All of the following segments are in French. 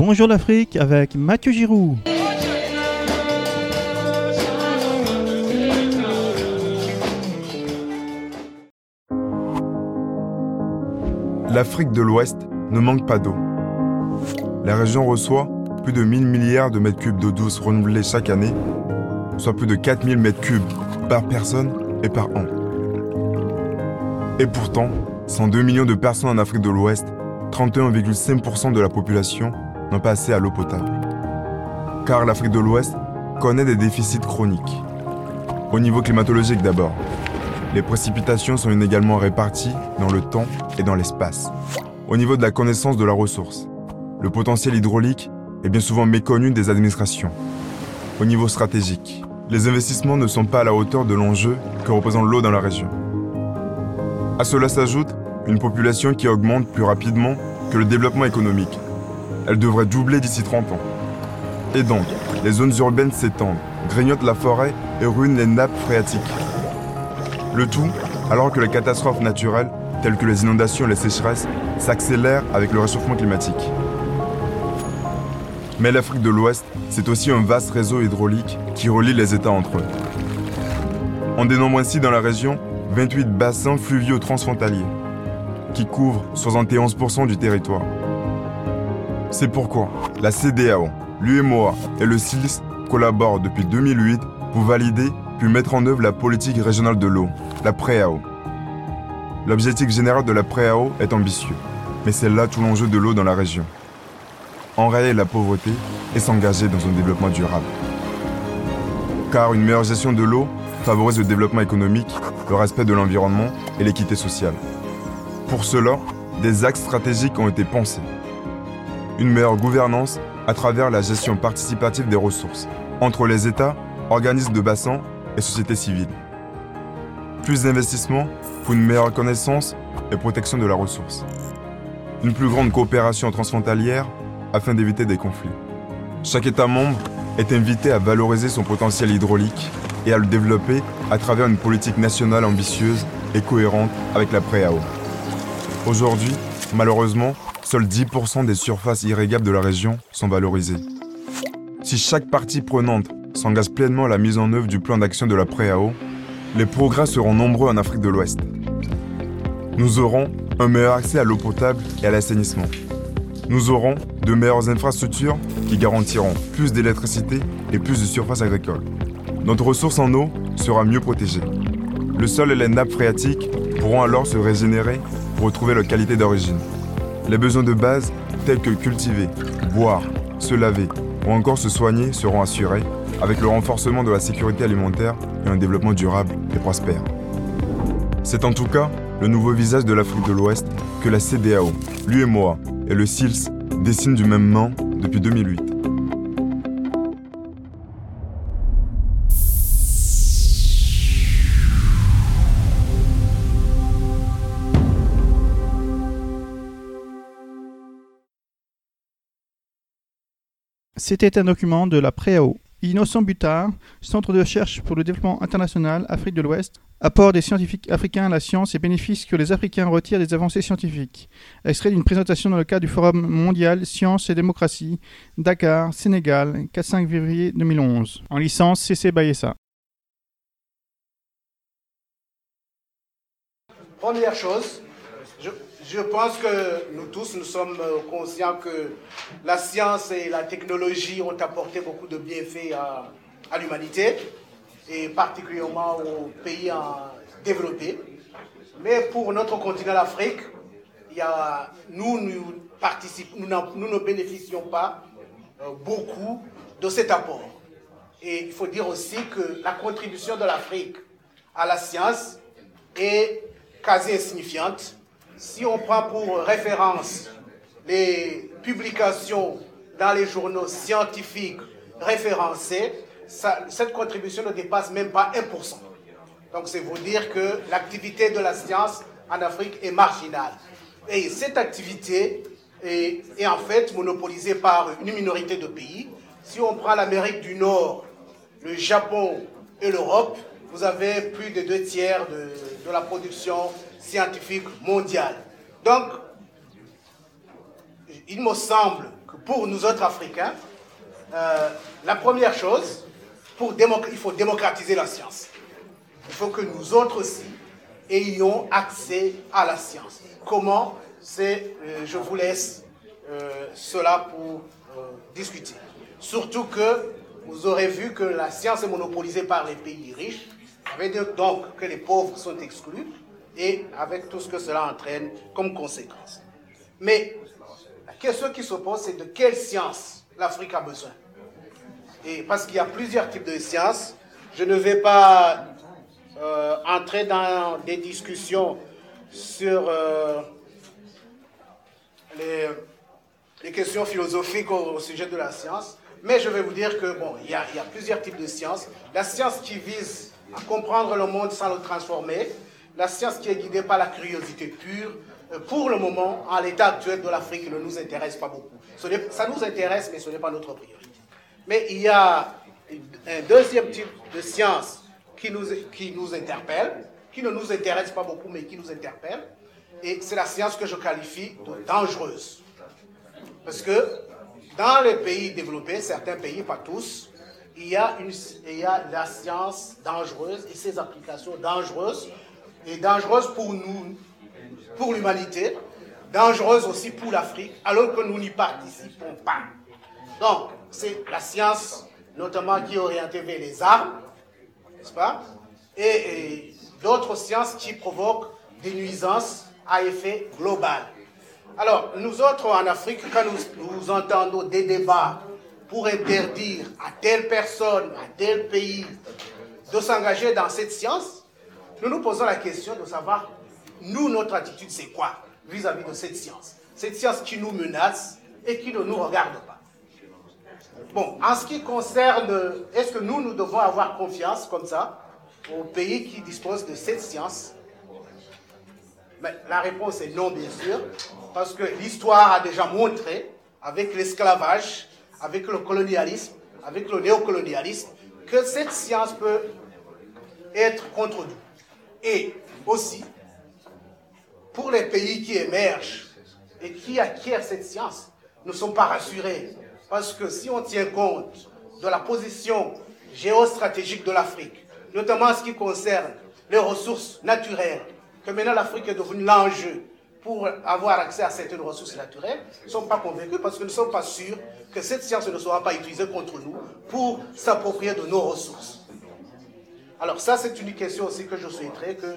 Bonjour l'Afrique avec Mathieu Giroux. L'Afrique de l'Ouest ne manque pas d'eau. La région reçoit plus de 1000 milliards de mètres cubes d'eau douce renouvelée chaque année, soit plus de 4000 mètres cubes par personne et par an. Et pourtant, 102 millions de personnes en Afrique de l'Ouest, 31,5% de la population n'ont pas accès à l'eau potable. Car l'Afrique de l'Ouest connaît des déficits chroniques. Au niveau climatologique d'abord, les précipitations sont inégalement réparties dans le temps et dans l'espace. Au niveau de la connaissance de la ressource, le potentiel hydraulique est bien souvent méconnu des administrations. Au niveau stratégique, les investissements ne sont pas à la hauteur de l'enjeu que représente l'eau dans la région. À cela s'ajoute une population qui augmente plus rapidement que le développement économique. Elle devrait doubler d'ici 30 ans. Et donc, les zones urbaines s'étendent, grignotent la forêt et ruinent les nappes phréatiques. Le tout alors que les catastrophes naturelles, telles que les inondations et les sécheresses, s'accélèrent avec le réchauffement climatique. Mais l'Afrique de l'Ouest, c'est aussi un vaste réseau hydraulique qui relie les États entre eux. On dénombre ainsi dans la région 28 bassins fluviaux transfrontaliers, qui couvrent 71% du territoire. C'est pourquoi la CEDEAO, l'UEMOA et le SILS collaborent depuis 2008 pour valider puis mettre en œuvre la politique régionale de l'eau, la PREAO. L'objectif général de la PREAO est ambitieux, mais c'est là tout l'enjeu de l'eau dans la région. Enrayer la pauvreté et s'engager dans un développement durable. Car une meilleure gestion de l'eau favorise le développement économique, le respect de l'environnement et l'équité sociale. Pour cela, des axes stratégiques ont été pensés. Une meilleure gouvernance à travers la gestion participative des ressources, entre les États, organismes de bassin et société civile. Plus d'investissements pour une meilleure connaissance et protection de la ressource. Une plus grande coopération transfrontalière afin d'éviter des conflits. Chaque État membre est invité à valoriser son potentiel hydraulique et à le développer à travers une politique nationale ambitieuse et cohérente avec la PREAO. Aujourd'hui, malheureusement, seuls 10% des surfaces irrigables de la région sont valorisées. Si chaque partie prenante s'engage pleinement à la mise en œuvre du plan d'action de la PREAO, les progrès seront nombreux en Afrique de l'Ouest. Nous aurons un meilleur accès à l'eau potable et à l'assainissement. Nous aurons de meilleures infrastructures qui garantiront plus d'électricité et plus de surfaces agricoles. Notre ressource en eau sera mieux protégée. Le sol et les nappes phréatiques pourront alors se régénérer pour retrouver leur qualité d'origine. Les besoins de base, tels que cultiver, boire, se laver ou encore se soigner, seront assurés avec le renforcement de la sécurité alimentaire et un développement durable et prospère. C'est en tout cas le nouveau visage de l'Afrique de l'Ouest que la CEDEAO, l'UEMOA et le SILS dessinent du même main depuis 2008. C'était un document de la PREAO. Innocent Butard, Centre de recherche pour le développement international, Afrique de l'Ouest, apport des scientifiques africains à la science et bénéfices que les Africains retirent des avancées scientifiques. Extrait d'une présentation dans le cadre du Forum mondial Sciences et démocratie, Dakar, Sénégal, 4-5 février 2011. En licence CC Bayessa. Première chose, je pense que nous tous, nous sommes conscients que la science et la technologie ont apporté beaucoup de bienfaits à l'humanité, et particulièrement aux pays développés. Mais pour notre continent, l'Afrique, nous ne bénéficions pas beaucoup de cet apport. Et il faut dire aussi que la contribution de l'Afrique à la science est quasi insignifiante. Si on prend pour référence les publications dans les journaux scientifiques référencés, cette contribution ne dépasse même pas 1%. Donc c'est vous dire que l'activité de la science en Afrique est marginale. Et cette activité est en fait monopolisée par une minorité de pays. Si on prend l'Amérique du Nord, le Japon et l'Europe, vous avez plus de 2/3 de la production scientifique mondiale. Donc, il me semble que pour nous autres Africains, la première chose, il faut démocratiser la science. Il faut que nous autres aussi ayons accès à la science. Comment? Je vous laisse cela pour discuter. Surtout que vous aurez vu que la science est monopolisée par les pays riches, ça veut dire donc que les pauvres sont exclus, et avec tout ce que cela entraîne comme conséquence. Mais la question qui se pose, c'est de quelle science l'Afrique a besoin. Et parce qu'il y a plusieurs types de sciences, je ne vais pas entrer dans des discussions sur les questions philosophiques au sujet de la science, mais je vais vous dire que bon, il y a plusieurs types de sciences. La science qui vise à comprendre le monde sans le transformer, la science qui est guidée par la curiosité pure, pour le moment, en l'état actuel de l'Afrique, ne nous intéresse pas beaucoup. Ça nous intéresse, mais ce n'est pas notre priorité. Mais il y a un deuxième type de science qui nous interpelle, qui ne nous intéresse pas beaucoup, mais qui nous interpelle, et c'est la science que je qualifie de dangereuse. Parce que dans les pays développés, certains pays, pas tous, il y a la science dangereuse et ses applications dangereuses, et dangereuses pour nous, pour l'humanité, dangereuses aussi pour l'Afrique, alors que nous n'y participons pas. Donc, c'est la science, notamment qui est orientée vers les armes, n'est-ce pas? Et d'autres sciences qui provoquent des nuisances à effet global. Alors, nous autres en Afrique, quand nous entendons des débats pour interdire à telle personne, à tel pays de s'engager dans cette science, nous nous posons la question de savoir, nous, notre attitude, c'est quoi vis-à-vis de cette science? Cette science qui nous menace et qui ne nous regarde pas. Bon, en ce qui concerne, est-ce que nous devons avoir confiance, comme ça, aux pays qui disposent de cette science? Mais la réponse est non, bien sûr, parce que l'histoire a déjà montré, avec l'esclavage, avec le colonialisme, avec le néocolonialisme, que cette science peut être contre nous. Et aussi, pour les pays qui émergent et qui acquièrent cette science, ne sont pas rassurés. Parce que si on tient compte de la position géostratégique de l'Afrique, notamment en ce qui concerne les ressources naturelles, que maintenant l'Afrique est devenue l'enjeu pour avoir accès à certaines ressources naturelles, ne sont pas convaincus parce qu'ils ne sont pas sûrs que cette science ne sera pas utilisée contre nous pour s'approprier de nos ressources. Alors ça, c'est une question aussi que je souhaiterais que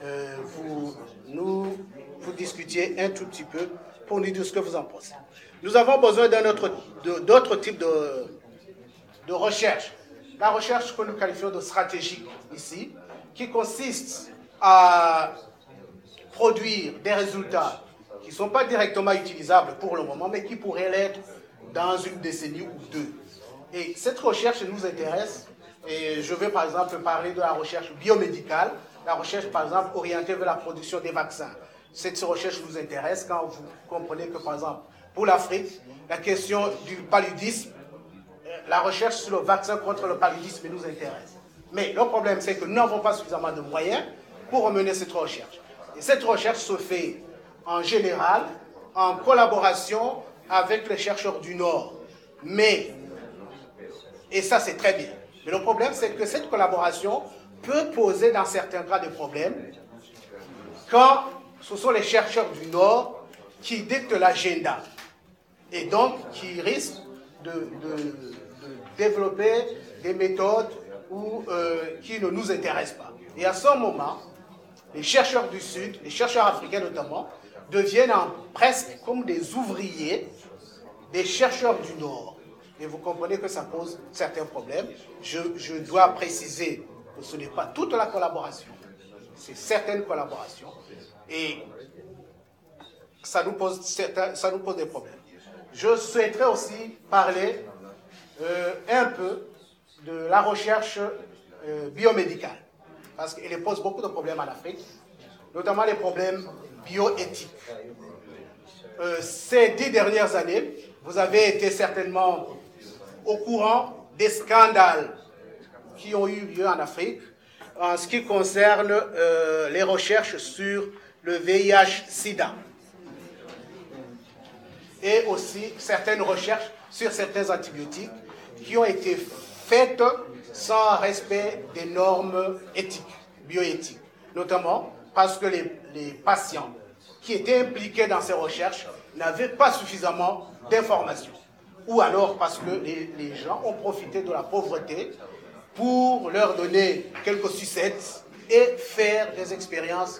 vous discutiez un tout petit peu pour nous dire ce que vous en pensez. Nous avons besoin d'autres types de recherche. La recherche que nous qualifions de stratégique ici, qui consiste à produire des résultats qui ne sont pas directement utilisables pour le moment, mais qui pourraient l'être dans une décennie ou deux. Et cette recherche nous intéresse, et je vais par exemple parler de la recherche biomédicale, la recherche par exemple orientée vers la production des vaccins. Cette recherche nous intéresse quand vous comprenez que par exemple, pour l'Afrique, la question du paludisme, la recherche sur le vaccin contre le paludisme nous intéresse. Mais le problème, c'est que nous n'avons pas suffisamment de moyens pour mener cette recherche. Et cette recherche se fait en général en collaboration avec les chercheurs du Nord. Et ça c'est très bien. Mais le problème, c'est que cette collaboration peut poser dans certains cas des problèmes quand ce sont les chercheurs du Nord qui dictent l'agenda et donc qui risquent de développer des méthodes qui ne nous intéressent pas. Et à ce moment, les chercheurs du Sud, les chercheurs africains notamment, deviennent presque comme des ouvriers des chercheurs du Nord. Et vous comprenez que ça pose certains problèmes. Je dois préciser que ce n'est pas toute la collaboration, c'est certaines collaborations. Et ça nous pose des problèmes. Je souhaiterais aussi parler un peu de la recherche biomédicale, parce qu'elle pose beaucoup de problèmes en Afrique, notamment les problèmes bioéthiques. Ces 10 dernières années, vous avez été certainement au courant des scandales qui ont eu lieu en Afrique en ce qui concerne les recherches sur le VIH-Sida. et aussi certaines recherches sur certains antibiotiques qui ont été faites sans respect des normes éthiques, bioéthiques, notamment parce que les patients qui étaient impliqués dans ces recherches n'avaient pas suffisamment d'informations, ou alors parce que les gens ont profité de la pauvreté pour leur donner quelques sucettes et faire des expériences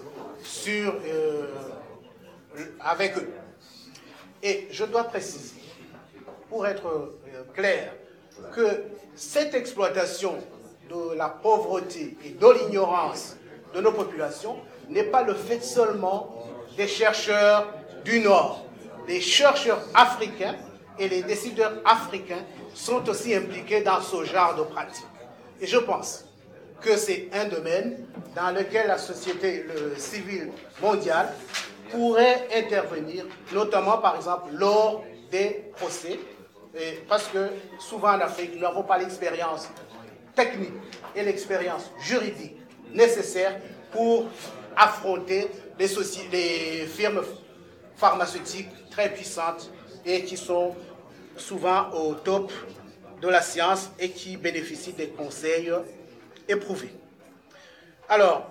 avec eux. Et je dois préciser, pour être clair, que cette exploitation de la pauvreté et de l'ignorance de nos populations n'est pas le fait seulement des chercheurs du Nord. Les chercheurs africains et les décideurs africains sont aussi impliqués dans ce genre de pratique. Et je pense que c'est un domaine dans lequel la société civile mondiale pourrait intervenir, notamment par exemple lors des procès, parce que souvent en Afrique, nous n'avons pas l'expérience technique et l'expérience juridique nécessaire pour affronter les firmes pharmaceutiques très puissantes et qui sont souvent au top de la science et qui bénéficient des conseils éprouvés. Alors,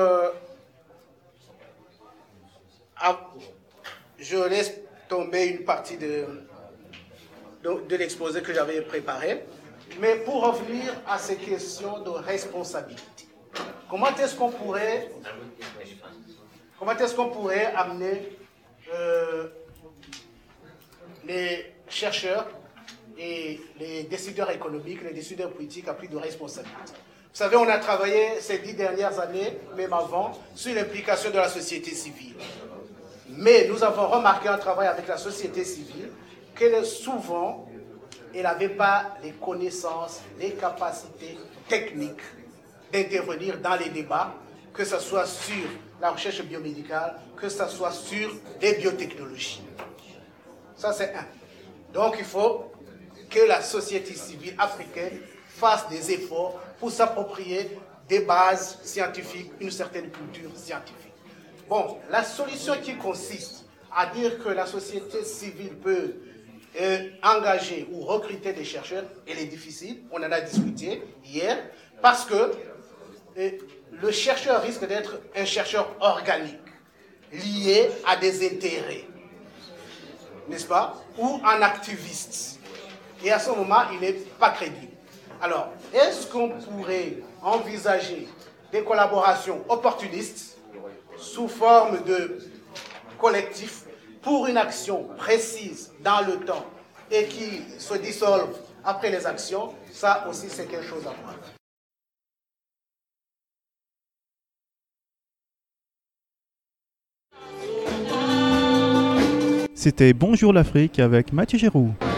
je laisse tomber une partie de l'exposé que j'avais préparé, mais pour revenir à ces questions de responsabilité, comment est-ce qu'on pourrait amener les chercheurs et les décideurs économiques, les décideurs politiques à plus de responsabilité? Vous savez, on a travaillé ces 10 dernières années, même avant, sur l'implication de la société civile. Mais nous avons remarqué en travaillant avec la société civile qu'elle souvent, elle n'avait pas les connaissances, les capacités techniques d'intervenir dans les débats, que ce soit sur la recherche biomédicale, que ce soit sur les biotechnologies. Ça, c'est un. Donc, il faut que la société civile africaine fasse des efforts pour s'approprier des bases scientifiques, une certaine culture scientifique. Bon, la solution qui consiste à dire que la société civile peut engager ou recruter des chercheurs, elle est difficile, on en a discuté hier, parce que le chercheur risque d'être un chercheur organique, lié à des intérêts, n'est-ce pas, ou un activiste. Et à ce moment, il n'est pas crédible. Alors, est-ce qu'on pourrait envisager des collaborations opportunistes sous forme de collectif pour une action précise dans le temps et qui se dissolve après les actions? Ça aussi, c'est quelque chose à voir. C'était Bonjour l'Afrique avec Mathieu Giroux.